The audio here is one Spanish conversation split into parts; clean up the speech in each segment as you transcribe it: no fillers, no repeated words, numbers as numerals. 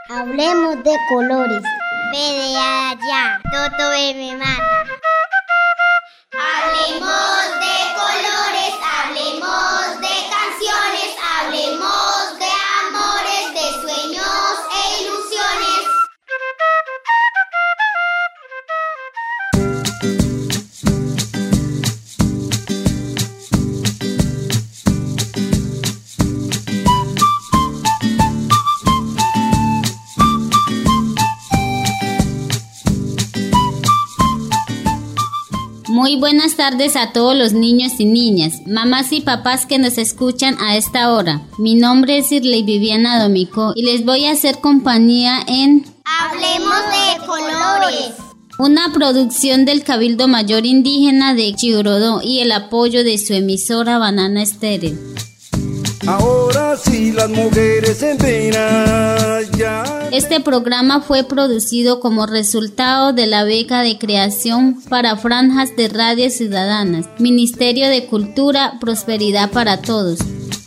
Hablemos de colores. Ve de allá, Toto me mata. Hablemos de colores, hablemos de canciones, hablemos de amores, de sueños e ilusiones. Muy buenas tardes a todos los niños y niñas, mamás y papás que nos escuchan a esta hora. Mi nombre es Irley Viviana Domicó y les voy a hacer compañía en Hablemos de colores. Una producción del Cabildo Mayor Indígena de Chigorodó y el apoyo de su emisora Banana Estéreo. Ahora sí las mujeres en pena ya. Este programa fue producido como resultado de la beca de creación para franjas de radio ciudadanas, Ministerio de Cultura, Prosperidad para Todos.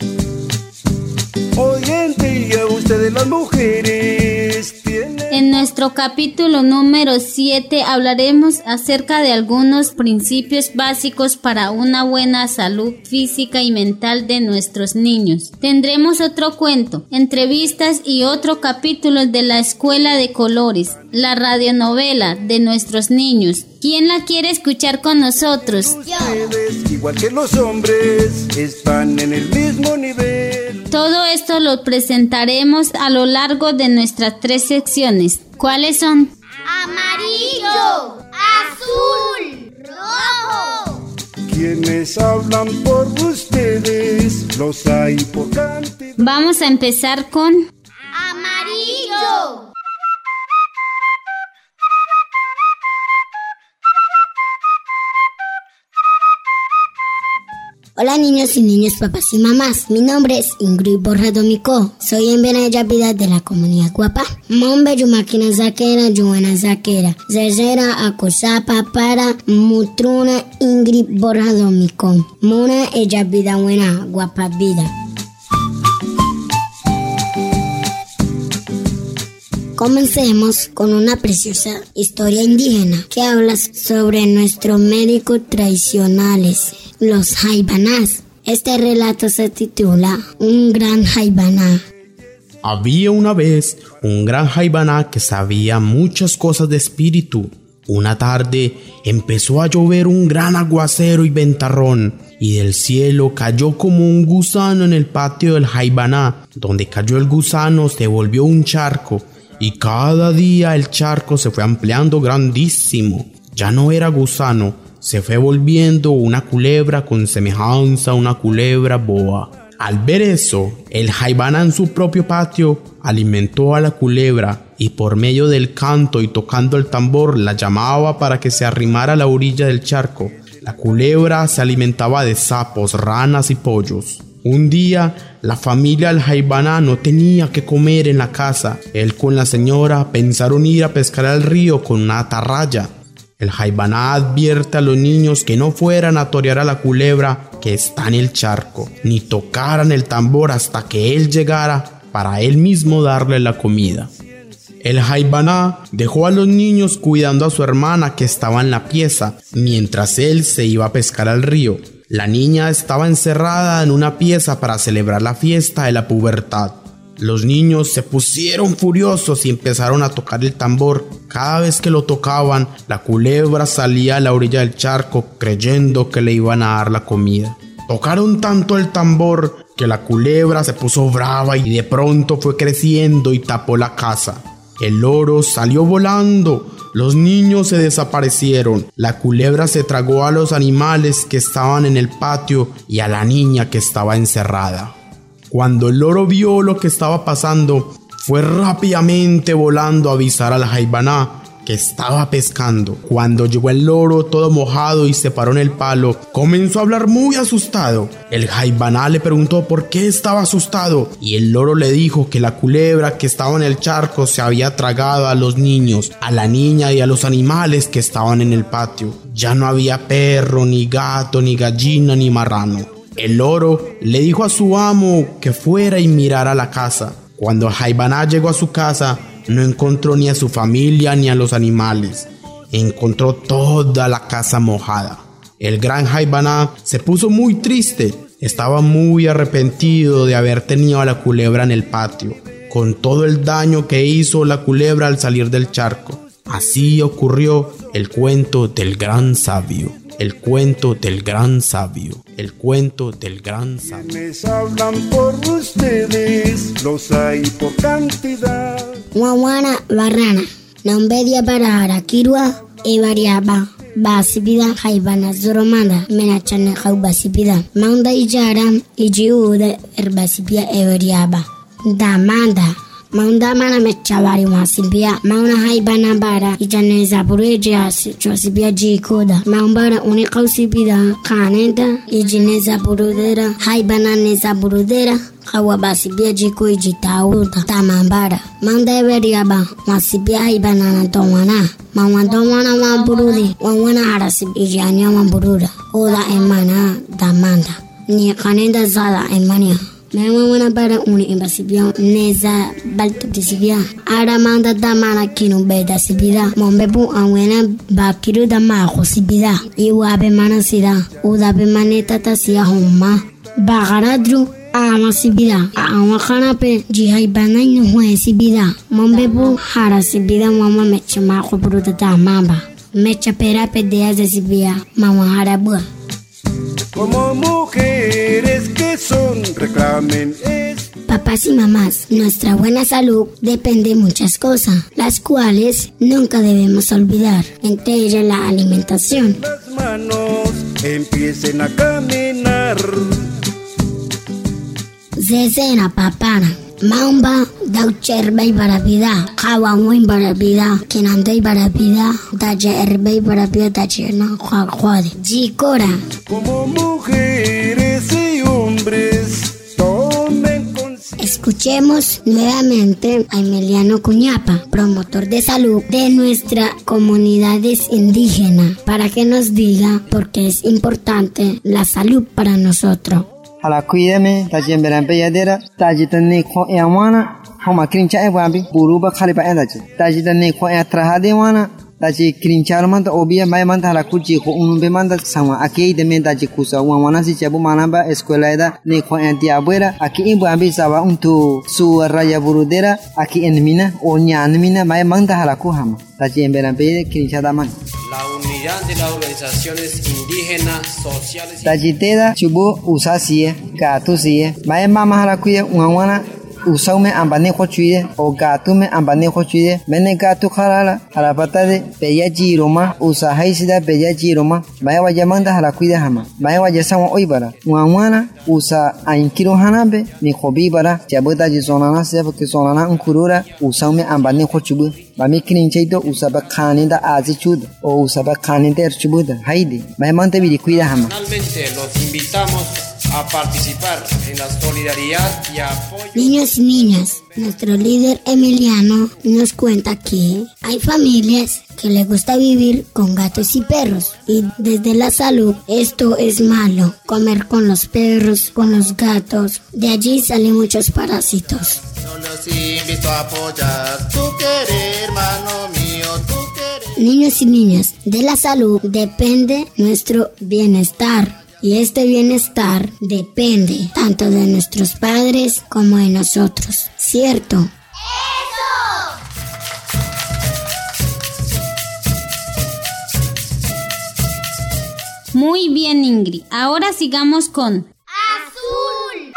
Hoy en día ustedes las mujeres tienen... En nuestro capítulo número 7 hablaremos acerca de algunos principios básicos para una buena salud física y mental de nuestros niños. Tendremos otro cuento, entrevistas y otro capítulo de la Escuela de Colores, la radionovela de nuestros niños. ¿Quién la quiere escuchar con nosotros? Ustedes, igual que los hombres, están en el mismo nivel. Todo esto lo presentaremos a lo largo de nuestras 3 secciones. ¿Cuáles son? Amarillo, azul, rojo. Quienes hablan por ustedes, los hay por cantidad. Vamos a empezar con... Amarillo. Hola niños y niñas, papás y mamás. Mi nombre es Ingrid Borja Domicó. Soy en Benaya Vida de la comunidad Guapa. Mombe yumakina zakera, yuana zakera. Zezera acosapa para mutruna Ingrid Borja Domicó. Mona ella vida buena, guapa vida. Comencemos con una preciosa historia indígena que habla sobre nuestros médicos tradicionales, los jaibanás. Este relato se titula Un gran jaibaná. Había una vez un gran jaibaná que sabía muchas cosas de espíritu. Una tarde empezó a llover un gran aguacero y ventarrón, y del cielo cayó como un gusano en el patio del jaibaná. Donde cayó el gusano se volvió un charco, y cada día el charco se fue ampliando grandísimo. Ya no era gusano, se fue volviendo una culebra con semejanza a una culebra boa. Al ver eso, el jaibaná en su propio patio alimentó a la culebra y por medio del canto y tocando el tambor la llamaba para que se arrimara a la orilla del charco. La culebra se alimentaba de sapos, ranas y pollos. Un día, la familia del jaibaná no tenía que comer en la casa. Él con la señora pensaron ir a pescar al río con una atarraya. El jaibaná advierte a los niños que no fueran a torear a la culebra que está en el charco, ni tocaran el tambor hasta que él llegara para él mismo darle la comida. El jaibaná dejó a los niños cuidando a su hermana que estaba en la pieza, mientras él se iba a pescar al río. La niña estaba encerrada en una pieza para celebrar la fiesta de la pubertad. Los niños se pusieron furiosos y empezaron a tocar el tambor. Cada vez que lo tocaban, la culebra salía a la orilla del charco creyendo que le iban a dar la comida. Tocaron tanto el tambor que la culebra se puso brava y de pronto fue creciendo y tapó la casa. El loro salió volando. Los niños se desaparecieron. La culebra se tragó a los animales que estaban en el patio y a la niña que estaba encerrada. Cuando el loro vio lo que estaba pasando, fue rápidamente volando a avisar al jaibaná que estaba pescando. Cuando llegó el loro todo mojado y se paró en el palo, comenzó a hablar muy asustado. El jaibaná le preguntó por qué estaba asustado y el loro le dijo que la culebra que estaba en el charco se había tragado a los niños, a la niña y a los animales que estaban en el patio. Ya no había perro, ni gato, ni gallina, ni marrano. El loro le dijo a su amo que fuera y mirara la casa. Cuando Jaibaná llegó a su casa, no encontró ni a su familia ni a los animales. Encontró toda la casa mojada. El gran Jaibaná se puso muy triste. Estaba muy arrepentido de haber tenido a la culebra en el patio, con todo el daño que hizo la culebra al salir del charco. Así ocurrió el cuento del gran sabio. El cuento del gran sabio. El cuento del gran sabio. Quienes hablan por ustedes, los hay por cantidad. Wawana barrana. Nambedia para Harakirwa e variaba. Basibida Jaibana Zoromanda Menachane Hau Basibida. Manda Ijaram Ijiuda Erbasibia e variaba. Damanda. Maunda mana mechavari wasibia mauna haibana bara ijaneza bureje asibia jikoda maumbara unikausibida kanenda ijineza burudera haibana neza burudera kawa basibia jiko ijitauda tamambara maunda everiaba wasibia haibana na domana mawandomana wa burudi wawana harasib ijanya wa buruda oda emana damanda ni kanenda zala emania Mewana para uni imbasibia neza baltisibia ara manda damana kinu beda sibida mombebu awena bakiru dama khosibida iwabe mana sida udabe maneta tasia homma bagaradru ama sibida ama khanape jihai banai no sibida mombebu hara sibida mama mechma khobru damamba mecha pera pedea sibia mama harabua. Como mujeres que son, reclamen esto. Papás y mamás, nuestra buena salud depende de muchas cosas, las cuales nunca debemos olvidar, entre ellas la alimentación. Las manos empiecen a caminar. Zezena papana, maumba daucherba y barabida, kawamu y barabida, kenanda y barabida, daja erba y barabida, dachena juajuade. Jikora. Como mujeres y hombres, tomen conciencia. Escuchemos nuevamente a Emiliano Cuñapa, promotor de salud de nuestras comunidades indígenas, para que nos diga por qué es importante la salud para nosotros. Hala cuídame, tajen berampe yadera, tajitane ko yawana, homa krincha ebambi, buruba khalipa endaje. Tajitane ko atrahade wana, taji krincha manta obia mai manta hala kuji ko unbe manta sama aki de me taji kusa wana si chabu manamba escuela eda ne ko antiabuera aki ibambi sawa untu su raya burudera aki enmina o nyanmina mai manta hala ku hama. Taji berampe krincha daman. La unidad de las organizaciones indígenas sociales. Tajiteda chubu usasie, gato sie, mai mama hala kuya wana usaume ambane khochuide o gato me ambane khochuide mene gato kharala harapata de peya jiroma usa haisida peya jiroma mai wajamanda hala kuida hama mai wajasama oibara wana usa ainkiro hanabe ni khobi bara jabuta jisonana se porque sonana unkurura usaume ambane khochubu mami krincheito usaba khaninda azichud o usaba khaninda erchubuda haide mai mante biri kuida hama. Finalmente los invitamos a participar en la solidaridad y apoyo. Niños y niñas, nuestro líder Emiliano nos cuenta que hay familias que les gusta vivir con gatos y perros, y desde la salud esto es malo, comer con los perros, con los gatos, de allí salen muchos parásitos. No los invito a apoyar, tú quieres, hermano mío, tú quieres. Niños y niñas, de la salud depende nuestro bienestar. Y este bienestar depende tanto de nuestros padres como de nosotros, ¿cierto? ¡Eso! Muy bien, Ingrid. Ahora sigamos con ¡Azul!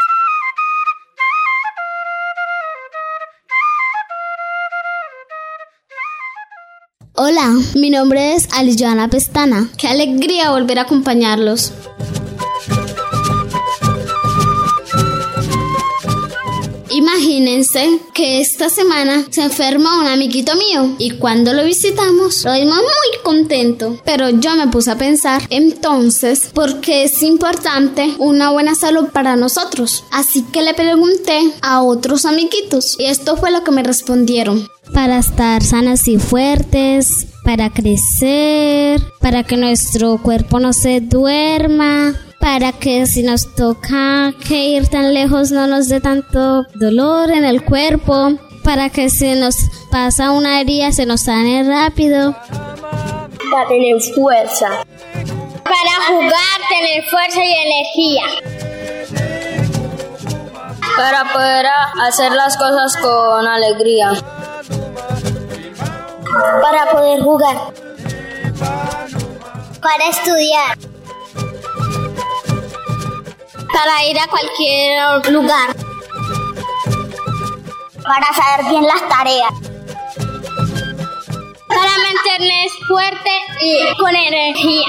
Hola, mi nombre es Alijoana Pestana. Qué alegría volver a acompañarlos. Imagínense que esta semana se enferma un amiguito mío y cuando lo visitamos lo vimos muy contento. Pero yo me puse a pensar entonces por qué es importante una buena salud para nosotros. Así que le pregunté a otros amiguitos y esto fue lo que me respondieron. Para estar sanas y fuertes, para crecer, para que nuestro cuerpo no se duerma, para que si nos toca que ir tan lejos no nos dé tanto dolor en el cuerpo, para que si nos pasa una herida se nos sane rápido. Para tener fuerza. Para jugar, tener fuerza y energía. Para poder hacer las cosas con alegría. Para poder jugar. Para estudiar. Para ir a cualquier lugar. Para saber bien las tareas. Para mantenernos fuerte y con energía.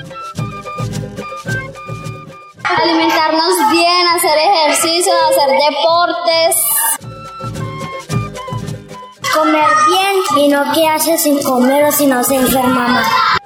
Alimentarnos bien, hacer ejercicio, hacer deportes. Comer bien y no quedarse sin comer o si no se enferma más.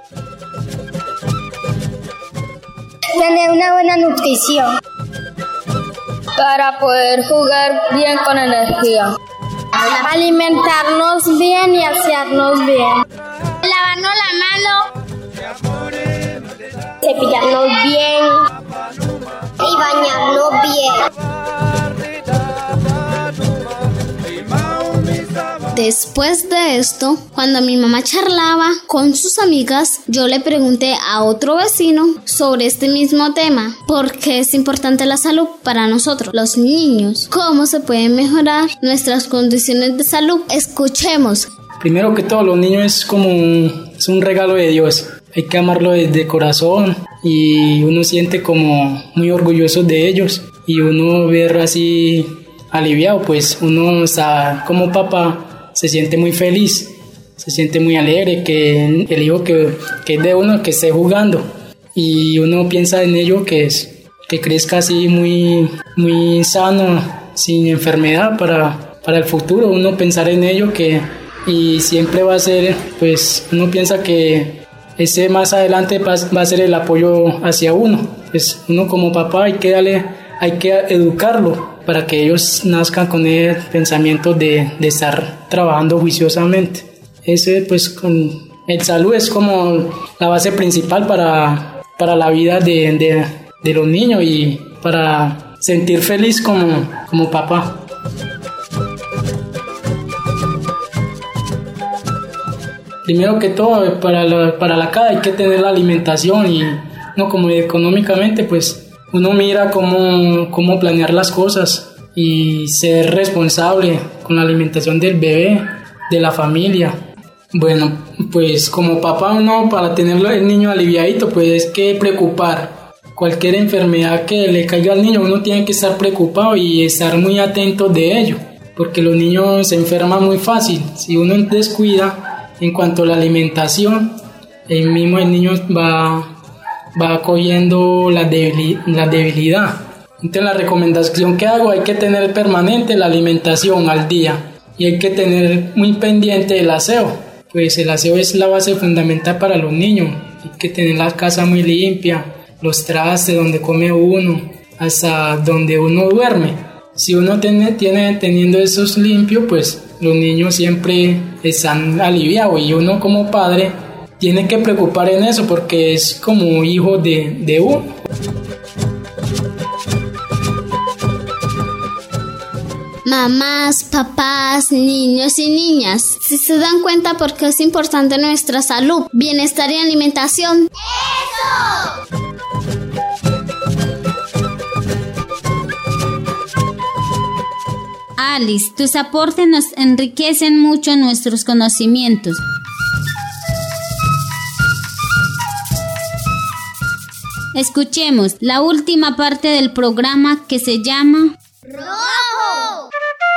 Tener una buena nutrición. Para poder jugar bien con energía. Alimentarnos bien y asearnos bien. Lavarnos la mano. Cepillarnos bien. Y bañarnos bien. Después de esto, cuando mi mamá charlaba con sus amigas, yo le pregunté a otro vecino sobre este mismo tema, porque es importante la salud para nosotros, los niños. ¿Cómo se pueden mejorar nuestras condiciones de salud? Escuchemos. Primero que todo, los niños es un regalo de Dios. Hay que amarlo desde corazón y uno siente como muy orgulloso de ellos y uno ver así aliviado, pues uno como papá se siente muy feliz, se siente muy alegre que el hijo que es de uno que esté jugando y uno piensa en ello que crezca así muy, muy sano, sin enfermedad para el futuro, uno pensar en ello y siempre va a ser, pues uno piensa que ese más adelante va a ser el apoyo hacia uno, pues uno como papá hay que educarlo para que ellos nazcan con el pensamiento de estar trabajando juiciosamente. Ese pues con el salud es como la base principal para la vida de los niños y para sentir feliz como papá. Primero que todo, para la casa hay que tener la alimentación y no como económicamente, pues uno mira cómo planear las cosas y ser responsable con la alimentación del bebé, de la familia. Bueno, pues como papá uno para tenerlo el niño aliviadito, pues es que preocupar. Cualquier enfermedad que le caiga al niño, uno tiene que estar preocupado y estar muy atento de ello, porque los niños se enferman muy fácil. Si uno descuida en cuanto a la alimentación, el niño va cogiendo la debilidad. Entonces la recomendación que hago, hay que tener permanente la alimentación al día y hay que tener muy pendiente el aseo, pues el aseo es la base fundamental para los niños. Hay que tener la casa muy limpia, los trastes donde come uno, hasta donde uno duerme. Si uno teniendo esos limpios, pues los niños siempre están aliviados y uno como padre tiene que preocupar en eso porque es como hijo de uno. Mamás, papás, niños y niñas, si se dan cuenta por qué es importante nuestra salud, bienestar y alimentación. ¡Eso! Alice, tus aportes nos enriquecen mucho nuestros conocimientos. Escuchemos la última parte del programa que se llama ¡Rojo!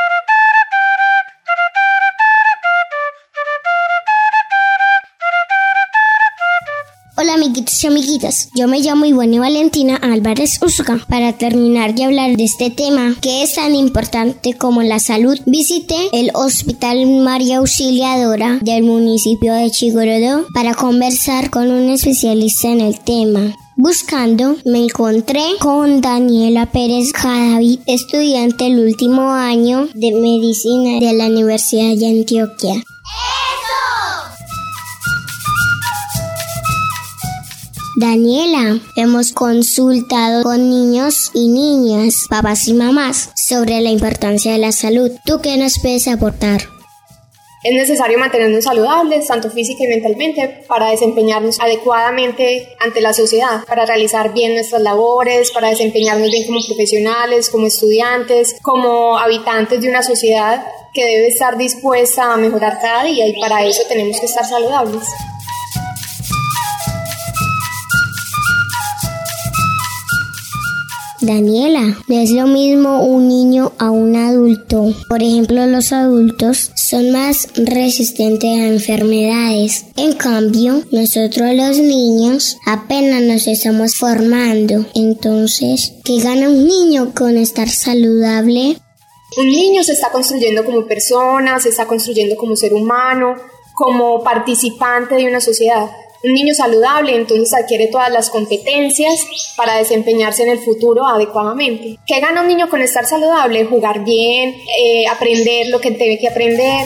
Hola amiguitos y amiguitas, yo me llamo Ivonne Valentina Álvarez Usuga. Para terminar de hablar de este tema que es tan importante como la salud, visité el Hospital María Auxiliadora del municipio de Chigorodó para conversar con un especialista en el tema. Buscando, me encontré con Daniela Pérez Cadavid, estudiante del último año de medicina de la Universidad de Antioquia. Daniela, hemos consultado con niños y niñas, papás y mamás sobre la importancia de la salud. ¿Tú qué nos puedes aportar? Es necesario mantenernos saludables, tanto física y mentalmente, para desempeñarnos adecuadamente ante la sociedad, para realizar bien nuestras labores, para desempeñarnos bien como profesionales, como estudiantes, como habitantes de una sociedad que debe estar dispuesta a mejorar cada día, y para eso tenemos que estar saludables. Daniela, no es lo mismo un niño a un adulto. Por ejemplo, los adultos son más resistentes a enfermedades. En cambio, nosotros los niños apenas nos estamos formando. Entonces, ¿qué gana un niño con estar saludable? Un niño se está construyendo como persona, se está construyendo como ser humano, como participante de una sociedad. Un niño saludable entonces adquiere todas las competencias para desempeñarse en el futuro adecuadamente. ¿Qué gana un niño con estar saludable? Jugar bien, aprender lo que tiene que aprender.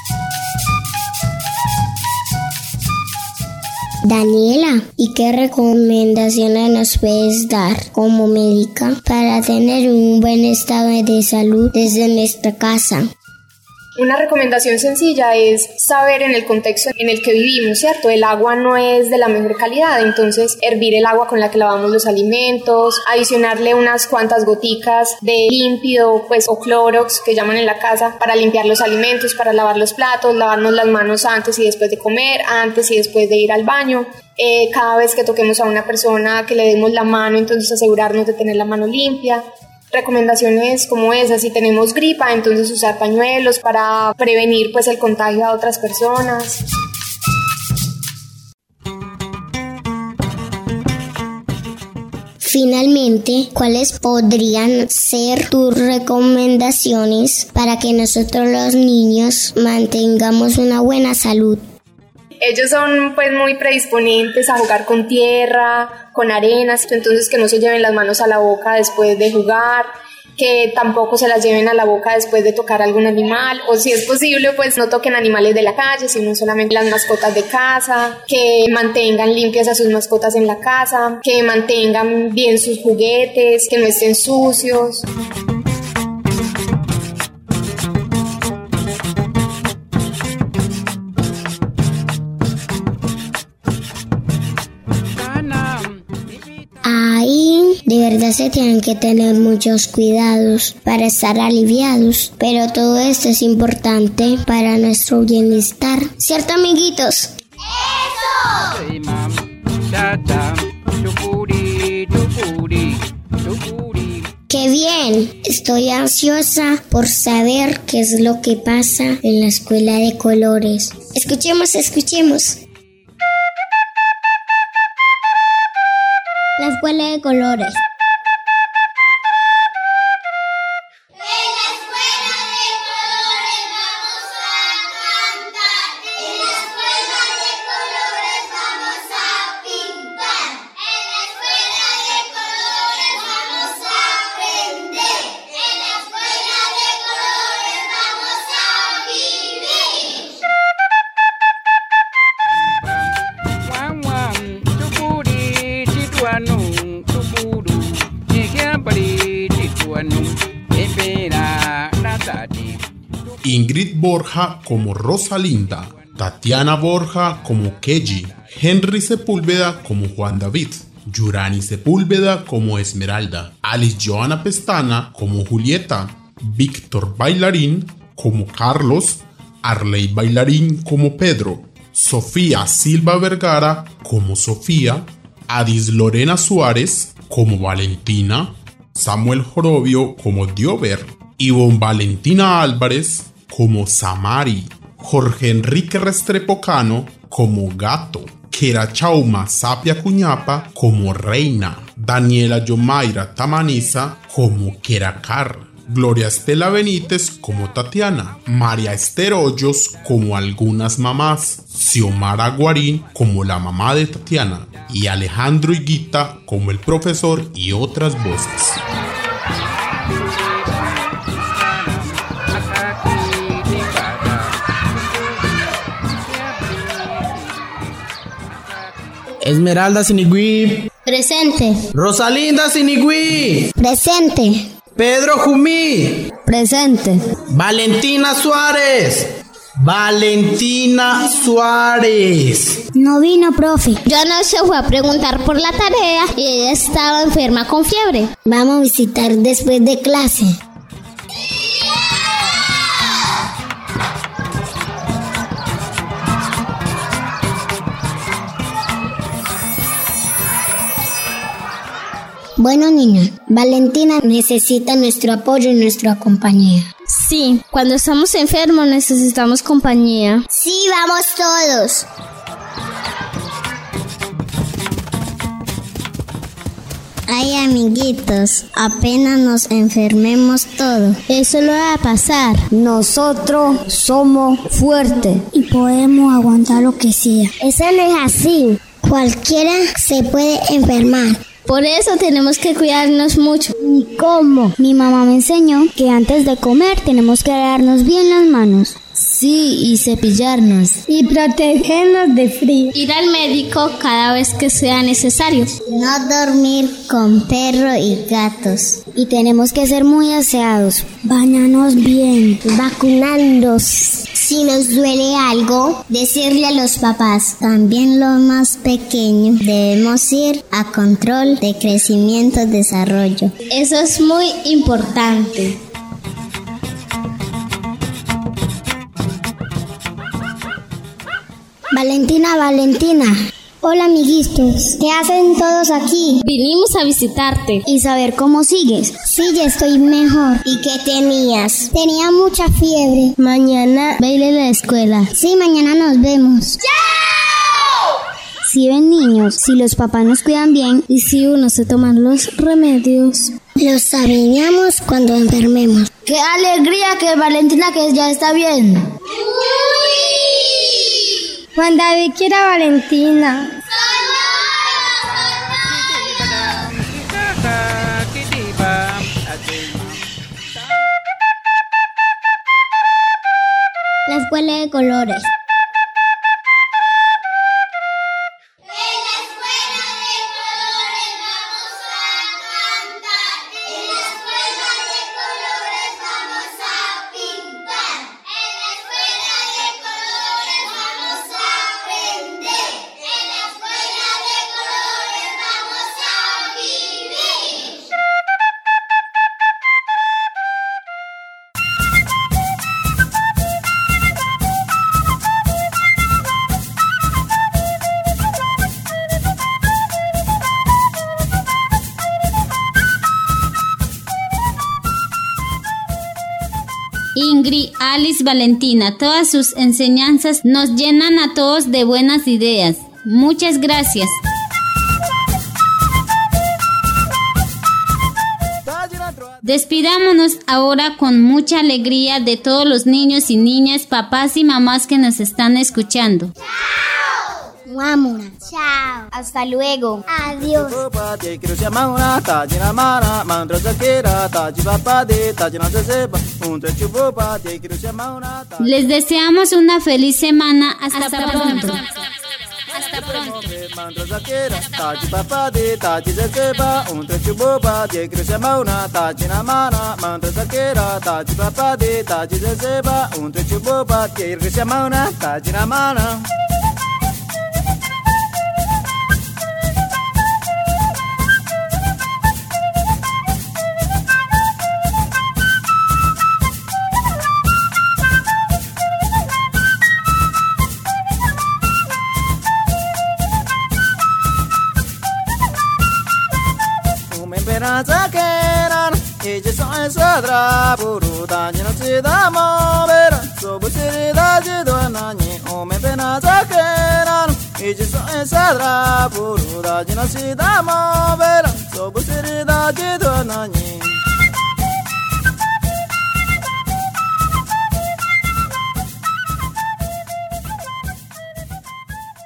Daniela, ¿y qué recomendaciones nos puedes dar como médica para tener un buen estado de salud desde nuestra casa? Una recomendación sencilla es saber en el contexto en el que vivimos, ¿cierto? El agua no es de la mejor calidad, entonces hervir el agua con la que lavamos los alimentos, adicionarle unas cuantas goticas de límpido, o Clorox que llaman en la casa, para limpiar los alimentos, para lavar los platos, lavarnos las manos antes y después de comer, antes y después de ir al baño. Cada vez que toquemos a una persona que le demos la mano, entonces asegurarnos de tener la mano limpia. Recomendaciones como esas: si tenemos gripa, entonces usar pañuelos para prevenir el contagio a otras personas. Finalmente, ¿cuáles podrían ser tus recomendaciones para que nosotros los niños mantengamos una buena salud? Ellos son muy predisponentes a jugar con tierra, con arenas, entonces que no se lleven las manos a la boca después de jugar, que tampoco se las lleven a la boca después de tocar algún animal, o si es posible no toquen animales de la calle, sino solamente las mascotas de casa, que mantengan limpias a sus mascotas en la casa, que mantengan bien sus juguetes, que no estén sucios. De verdad se tienen que tener muchos cuidados para estar aliviados, pero todo esto es importante para nuestro bienestar, ¿cierto, amiguitos? ¡Eso! ¡Qué bien! Estoy ansiosa por saber qué es lo que pasa en la escuela de colores. Escuchemos. La escuela de colores. Ingrid Borja como Rosalinda, Tatiana Borja como Keji, Henry Sepúlveda como Juan David, Yurani Sepúlveda como Esmeralda, Alice Joana Pestana como Julieta, Víctor Bailarín como Carlos, Arley Bailarín como Pedro, Sofía Silva Vergara como Sofía, Adis Lorena Suárez como Valentina, Samuel Jorobio como Diover, Ivonne Valentina Álvarez como Samari, Jorge Enrique Restrepo Cano como Gato, Kera Chauma Sapia Cuñapa como Reina, Daniela Yomaira Tamaniza como Keracar, Gloria Estela Benítez como Tatiana, María Esther Hoyos como algunas mamás, Xiomara Guarín como la mamá de Tatiana y Alejandro Higuita como el profesor y otras voces. Esmeralda Sinigüí. Presente. Rosalinda Sinigüí. Presente. Pedro Jumí. Presente. Valentina Suárez. Valentina Suárez. No vino, profe. Yo no se fue a preguntar por la tarea y ella estaba enferma con fiebre. Vamos a visitar después de clase. Bueno, niños, Valentina necesita nuestro apoyo y nuestra compañía. Sí, cuando estamos enfermos necesitamos compañía. Sí, vamos todos. Ay, amiguitos, apenas nos enfermemos todos. Eso lo va a pasar. Nosotros somos fuertes y podemos aguantar lo que sea. Eso no es así. Cualquiera se puede enfermar. Por eso tenemos que cuidarnos mucho. ¿Y cómo? Mi mamá me enseñó que antes de comer tenemos que lavarnos bien las manos. Sí, y cepillarnos. Y protegernos de frío. Ir al médico cada vez que sea necesario. No dormir con perros y gatos. Y tenemos que ser muy aseados. Bañarnos bien. Vacunarnos. Si nos duele algo, decirle a los papás. También los más pequeños debemos ir a control de crecimiento y desarrollo. Eso es muy importante. Valentina. Hola, amiguitos. ¿Qué hacen todos aquí? Vinimos a visitarte. Y saber cómo sigues. Sí, ya estoy mejor. ¿Y qué tenías? Tenía mucha fiebre. Mañana va a ir a la escuela. Sí, mañana nos vemos. ¡Chao! Si ven, niños, si los papás nos cuidan bien y si uno se toman los remedios, los sabíamos cuando enfermemos. ¡Qué alegría que Valentina que ya está bien! Juan David quiere a Valentina. La escuela de colores. Ingrid, Alice, Valentina, todas sus enseñanzas nos llenan a todos de buenas ideas. Muchas gracias. Despidámonos ahora con mucha alegría de todos los niños y niñas, papás y mamás que nos están escuchando. Vámonos. Chao. Hasta luego. Adiós. Les deseamos una feliz semana. Hasta pronto. Hasta pronto. Zakeran, ije soe sadra buru tanya no sida movera, sobu siri daji doanani, ome pena zakeran, ije soe sadra buru tanya no sida movera, sobu siri daji doanani.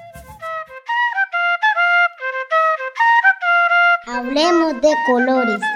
Hablemos de colores.